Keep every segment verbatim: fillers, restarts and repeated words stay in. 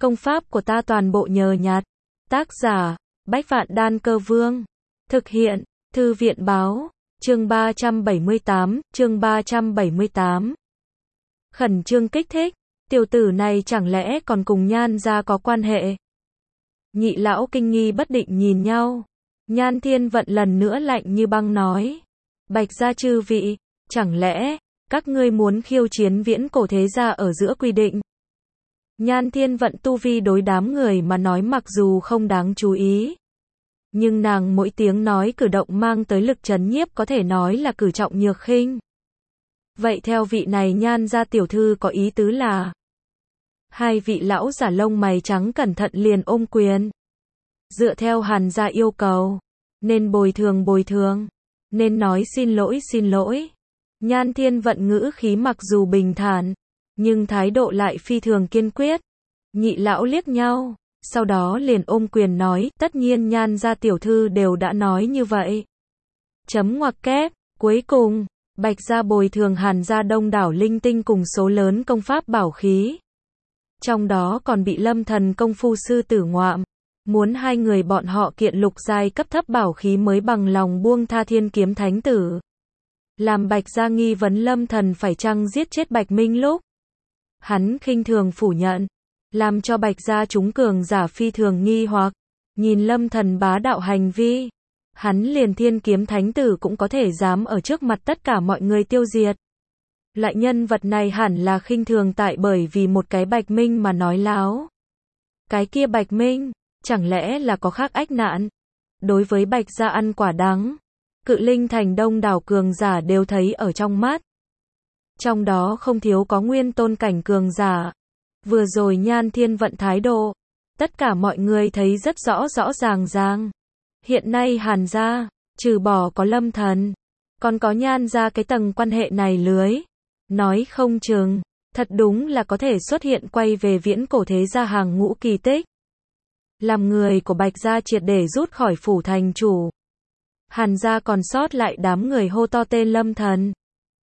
Công pháp của ta toàn bộ nhờ nhặt. Tác giả, Bách Vạn Đan Cơ Vương. Thực hiện, Thư viện Báo. Chương ba trăm bảy mươi tám, chương ba trăm bảy mươi tám. Khẩn trương kích thích, tiểu tử này chẳng lẽ còn cùng Nhan gia có quan hệ? Nhị lão kinh nghi bất định nhìn nhau. Nhan Thiên Vận lần nữa lạnh như băng nói. Bạch gia chư vị, chẳng lẽ, các ngươi muốn khiêu chiến viễn cổ thế gia ở giữa quy định? Nhan Thiên Vận tu vi đối đám người mà nói mặc dù không đáng chú ý. Nhưng nàng mỗi tiếng nói cử động mang tới lực trấn nhiếp có thể nói là cử trọng nhược khinh. Vậy theo vị này Nhan gia tiểu thư có ý tứ là? Hai vị lão giả lông mày trắng cẩn thận liền ôm quyền. Dựa theo Hàn gia yêu cầu, nên bồi thường bồi thường, nên nói xin lỗi xin lỗi. Nhan Thiên Vận ngữ khí mặc dù bình thản, nhưng thái độ lại phi thường kiên quyết. Nhị lão liếc nhau, sau đó liền ôm quyền nói, tất nhiên Nhan gia tiểu thư đều đã nói như vậy. Chấm ngoặc kép, cuối cùng, Bạch gia bồi thường Hàn gia đông đảo linh tinh cùng số lớn công pháp bảo khí. Trong đó còn bị Lâm Thần công phu sư tử ngoạm, muốn hai người bọn họ kiện lục giai cấp thấp bảo khí mới bằng lòng buông tha Thiên Kiếm Thánh Tử. Làm Bạch gia nghi vấn Lâm Thần phải chăng giết chết Bạch Minh lúc, hắn khinh thường phủ nhận, làm cho Bạch gia chúng cường giả phi thường nghi hoặc, nhìn Lâm Thần bá đạo hành vi, hắn liền Thiên Kiếm Thánh Tử cũng có thể dám ở trước mặt tất cả mọi người tiêu diệt. Loại nhân vật này hẳn là khinh thường tại bởi vì một cái Bạch Minh mà nói láo. Cái kia Bạch Minh, chẳng lẽ là có khác ách nạn? Đối với Bạch gia ăn quả đắng, Cự Linh thành đông đảo cường giả đều thấy ở trong mắt. Trong đó không thiếu có nguyên tôn cảnh cường giả. Vừa rồi Nhan Thiên Vận thái độ, tất cả mọi người thấy rất rõ rõ ràng ràng. Hiện nay Hàn gia, trừ bỏ có Lâm Thần, còn có Nhan gia cái tầng quan hệ này lưới. Nói không chừng, thật đúng là có thể xuất hiện quay về viễn cổ thế gia hàng ngũ kỳ tích. Làm người của Bạch gia triệt để rút khỏi phủ thành chủ. Hàn gia còn sót lại đám người hô to tên Lâm Thần.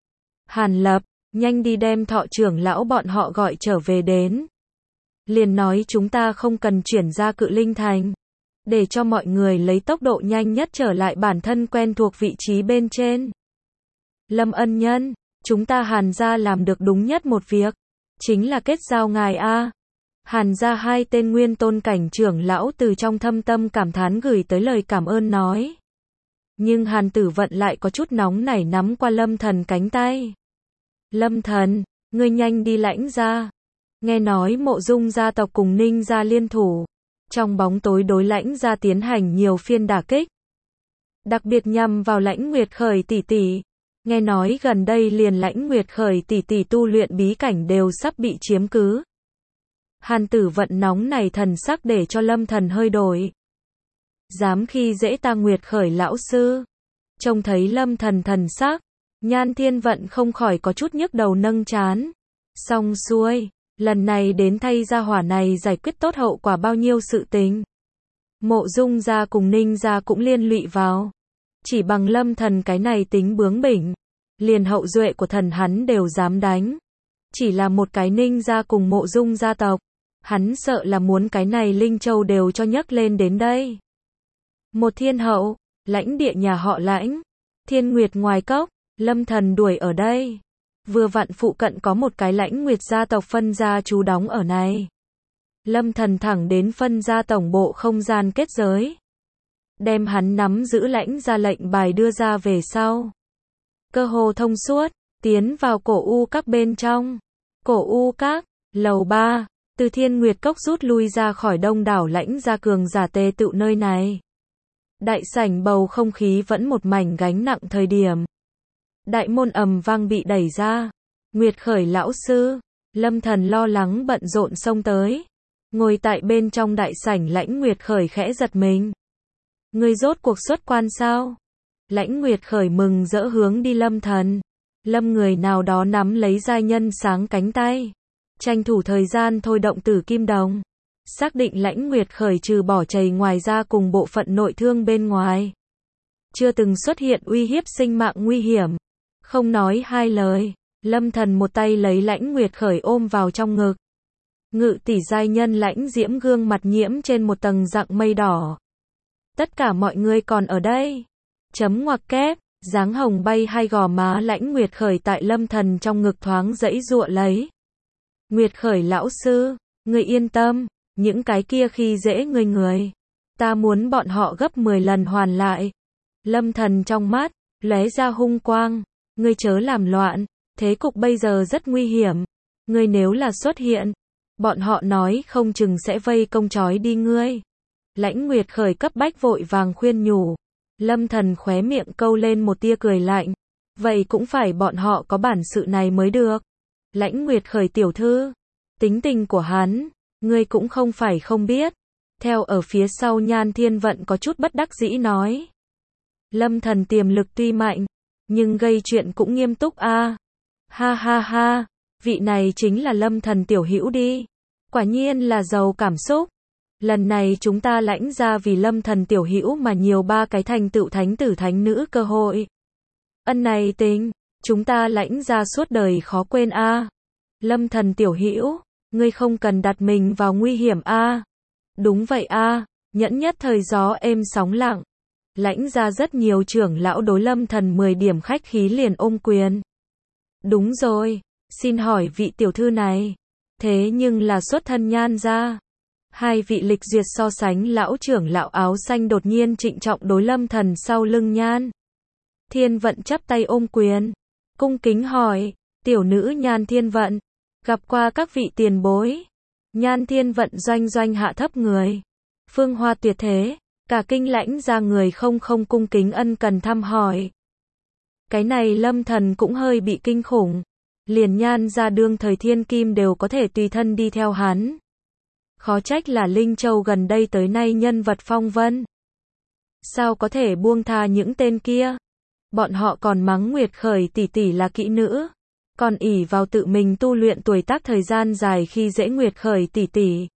Hàn Lập, nhanh đi đem Thọ trưởng lão bọn họ gọi trở về đến. Liền nói chúng ta không cần chuyển ra Cự Linh thành, để cho mọi người lấy tốc độ nhanh nhất trở lại bản thân quen thuộc vị trí bên trên. Lâm ân nhân, chúng ta Hàn gia làm được đúng nhất một việc, chính là kết giao ngài a. Hàn gia hai tên nguyên tôn cảnh trưởng lão từ trong thâm tâm cảm thán gửi tới lời cảm ơn nói. Nhưng Hàn Tử Vận lại có chút nóng nảy nắm qua Lâm Thần cánh tay. Lâm Thần, ngươi nhanh đi Lãnh gia. Nghe nói Mộ Dung gia tộc cùng Ninh gia liên thủ, trong bóng tối đối Lãnh gia tiến hành nhiều phiên đả kích. Đặc biệt nhằm vào Lãnh Nguyệt Khởi tỷ tỷ. Nghe nói gần đây liền Lãnh Nguyệt Khởi tỷ tỷ tu luyện bí cảnh đều sắp bị chiếm cứ. Hàn Tử Vận nóng này thần sắc để cho Lâm Thần hơi đổi. Dám khi dễ ta Nguyệt Khởi lão sư. Trông thấy Lâm Thần thần sắc, Nhan Thiên Vận không khỏi có chút nhức đầu nâng trán. Xong xuôi, lần này đến thay gia hỏa này giải quyết tốt hậu quả bao nhiêu sự tình. Mộ Dung gia cùng Ninh gia cũng liên lụy vào. Chỉ bằng Lâm Thần cái này tính bướng bỉnh, liền hậu duệ của thần hắn đều dám đánh. Chỉ là một cái Ninh gia cùng Mộ Dung gia tộc, hắn sợ là muốn cái này Linh Châu đều cho nhấc lên đến đây. Một thiên hậu, lãnh địa nhà họ Lãnh, Thiên Nguyệt ngoài cốc, Lâm Thần đuổi ở đây. Vừa vặn phụ cận có một cái Lãnh Nguyệt gia tộc phân gia trú đóng ở này. Lâm Thần thẳng đến phân gia tổng bộ không gian kết giới. Đem hắn nắm giữ Lãnh gia lệnh bài đưa ra về sau. Cơ hồ thông suốt, tiến vào cổ u các bên trong. Cổ u các, lầu ba, từ Thiên Nguyệt cốc rút lui ra khỏi đông đảo Lãnh gia cường giả tề tựu nơi này. Đại sảnh bầu không khí vẫn một mảnh gánh nặng thời điểm. Đại môn ầm vang bị đẩy ra. Nguyệt Khởi lão sư, Lâm Thần lo lắng bận rộn xông tới. Ngồi tại bên trong đại sảnh Lãnh Nguyệt Khởi khẽ giật mình. Ngươi rốt cuộc xuất quan sao? Lãnh Nguyệt Khởi mừng rỡ hướng đi Lâm Thần. Lâm người nào đó nắm lấy giai nhân sáng cánh tay. Tranh thủ thời gian thôi động Tử Kim Đồng. Xác định Lãnh Nguyệt Khởi trừ bỏ chày ngoài ra cùng bộ phận nội thương bên ngoài. Chưa từng xuất hiện uy hiếp sinh mạng nguy hiểm. Không nói hai lời, Lâm Thần một tay lấy Lãnh Nguyệt Khởi ôm vào trong ngực. Ngự tỷ giai nhân lãnh diễm gương mặt nhiễm trên một tầng dạng mây đỏ. Tất cả mọi người còn ở đây. Chấm ngoặc kép, dáng hồng bay hai gò má lãnh Nguyệt Khởi tại Lâm Thần trong ngực thoáng dãy giụa lấy. Nguyệt Khởi lão sư, người yên tâm, những cái kia khi dễ người người. Ta muốn bọn họ gấp mười lần hoàn lại. Lâm Thần trong mắt, lóe ra hung quang. Ngươi chớ làm loạn, thế cục bây giờ rất nguy hiểm. Ngươi nếu là xuất hiện, bọn họ nói không chừng sẽ vây công trói đi ngươi. Lãnh Nguyệt Khởi cấp bách vội vàng khuyên nhủ. Lâm Thần khóe miệng câu lên một tia cười lạnh. Vậy cũng phải bọn họ có bản sự này mới được. Lãnh Nguyệt Khởi tiểu thư, tính tình của hắn, ngươi cũng không phải không biết. Theo ở phía sau Nhan Thiên Vận có chút bất đắc dĩ nói. Lâm Thần tiềm lực tuy mạnh, nhưng gây chuyện cũng nghiêm túc a. À. Ha ha ha, vị này chính là Lâm Thần tiểu hữu đi. Quả nhiên là giàu cảm xúc. Lần này chúng ta lãnh ra vì Lâm Thần tiểu hữu mà nhiều ba cái thành tựu thánh tử thánh nữ cơ hội. Ân này tình, chúng ta lãnh ra suốt đời khó quên a. À. Lâm Thần tiểu hữu, ngươi không cần đặt mình vào nguy hiểm a. À. Đúng vậy a, à. Nhẫn nhất thời gió êm sóng lặng. Lãnh ra rất nhiều trưởng lão đối Lâm Thần mười điểm khách khí liền ôm quyền. Đúng rồi, xin hỏi vị tiểu thư này, thế nhưng là xuất thân Nhan gia. Hai vị lịch duyệt so sánh lão trưởng lão áo xanh đột nhiên trịnh trọng đối Lâm Thần sau lưng Nhan Thiên Vận chắp tay ôm quyền, cung kính hỏi, tiểu nữ Nhan Thiên Vận, gặp qua các vị tiền bối. Nhan Thiên Vận doanh doanh hạ thấp người, phương hoa tuyệt thế, cả kinh lãnh ra người không không cung kính ân cần thăm hỏi. Cái này Lâm Thần cũng hơi bị kinh khủng, liền Nhan ra đương thời thiên kim đều có thể tùy thân đi theo hắn. Khó trách là Linh Châu gần đây tới nay nhân vật phong vân. Sao có thể buông tha những tên kia? Bọn họ còn mắng Nguyệt Khởi tỷ tỷ là kỹ nữ, còn ỷ vào tự mình tu luyện tuổi tác thời gian dài khi dễ Nguyệt Khởi tỷ tỷ.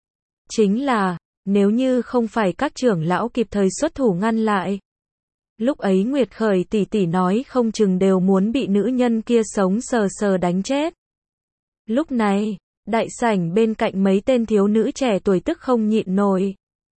Chính là, nếu như không phải các trưởng lão kịp thời xuất thủ ngăn lại, lúc ấy Nguyệt Khởi tỷ tỷ nói không chừng đều muốn bị nữ nhân kia sống sờ sờ đánh chết. Lúc này, đại sảnh bên cạnh mấy tên thiếu nữ trẻ tuổi tức không nhịn nổi,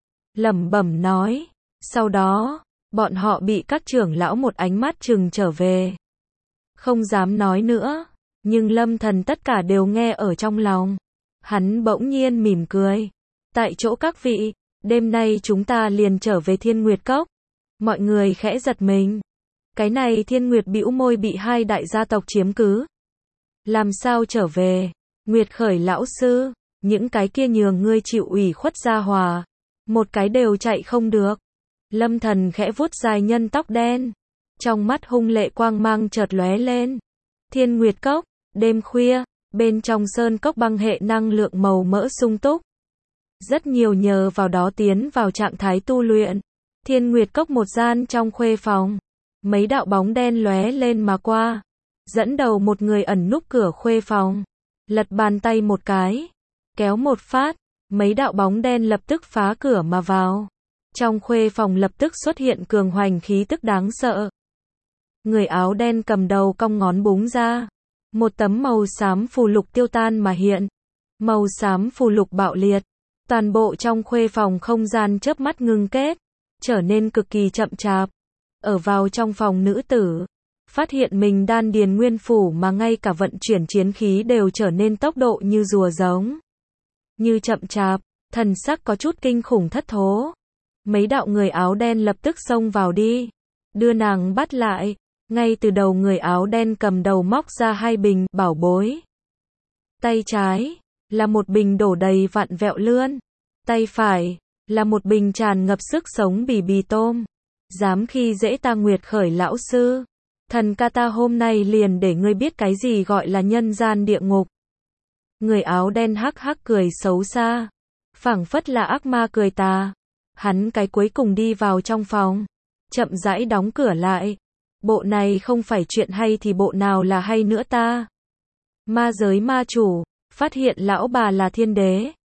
lẩm bẩm nói, sau đó, bọn họ bị các trưởng lão một ánh mắt trừng trở về. Không dám nói nữa, nhưng Lâm Thần tất cả đều nghe ở trong lòng. Hắn bỗng nhiên mỉm cười. Tại chỗ các vị, đêm nay chúng ta liền trở về Thiên Nguyệt Cốc. Mọi người khẽ giật mình. Cái này Thiên Nguyệt bĩu môi bị hai đại gia tộc chiếm cứ. Làm sao trở về? Nguyệt Khởi lão sư, những cái kia nhường ngươi chịu ủy khuất gia hòa, một cái đều chạy không được. Lâm Thần khẽ vuốt dài nhân tóc đen, trong mắt hung lệ quang mang chợt lóe lên. Thiên Nguyệt Cốc, đêm khuya, bên trong sơn cốc băng hệ năng lượng màu mỡ sung túc. Rất nhiều nhờ vào đó tiến vào trạng thái tu luyện. Thiên Nguyệt Cốc một gian trong khuê phòng, mấy đạo bóng đen lóe lên mà qua, dẫn đầu một người ẩn núp cửa khuê phòng, lật bàn tay một cái, kéo một phát, mấy đạo bóng đen lập tức phá cửa mà vào. Trong khuê phòng lập tức xuất hiện cường hoành khí tức đáng sợ. Người áo đen cầm đầu cong ngón búng ra, một tấm màu xám phù lục tiêu tan mà hiện. Màu xám phù lục bạo liệt, toàn bộ trong khuê phòng không gian chớp mắt ngưng kết, trở nên cực kỳ chậm chạp. Ở vào trong phòng nữ tử, phát hiện mình đan điền nguyên phủ mà ngay cả vận chuyển chiến khí đều trở nên tốc độ như rùa giống. Như chậm chạp, thần sắc có chút kinh khủng thất thố. Mấy đạo người áo đen lập tức xông vào đi, đưa nàng bắt lại. Ngay từ đầu người áo đen cầm đầu móc ra hai bình bảo bối. Tay trái là một bình đổ đầy vặn vẹo lươn, tay phải là một bình tràn ngập sức sống bì bì tôm. Dám khi dễ ta Nguyệt Khởi lão sư, thần ca ta hôm nay liền để ngươi biết cái gì gọi là nhân gian địa ngục. Người áo đen hắc hắc cười xấu xa, phảng phất là ác ma cười tà. Hắn cái cuối cùng đi vào trong phòng, chậm rãi đóng cửa lại. Bộ này không phải chuyện hay thì bộ nào là hay nữa ta? Ma giới ma chủ, phát hiện lão bà là thiên đế.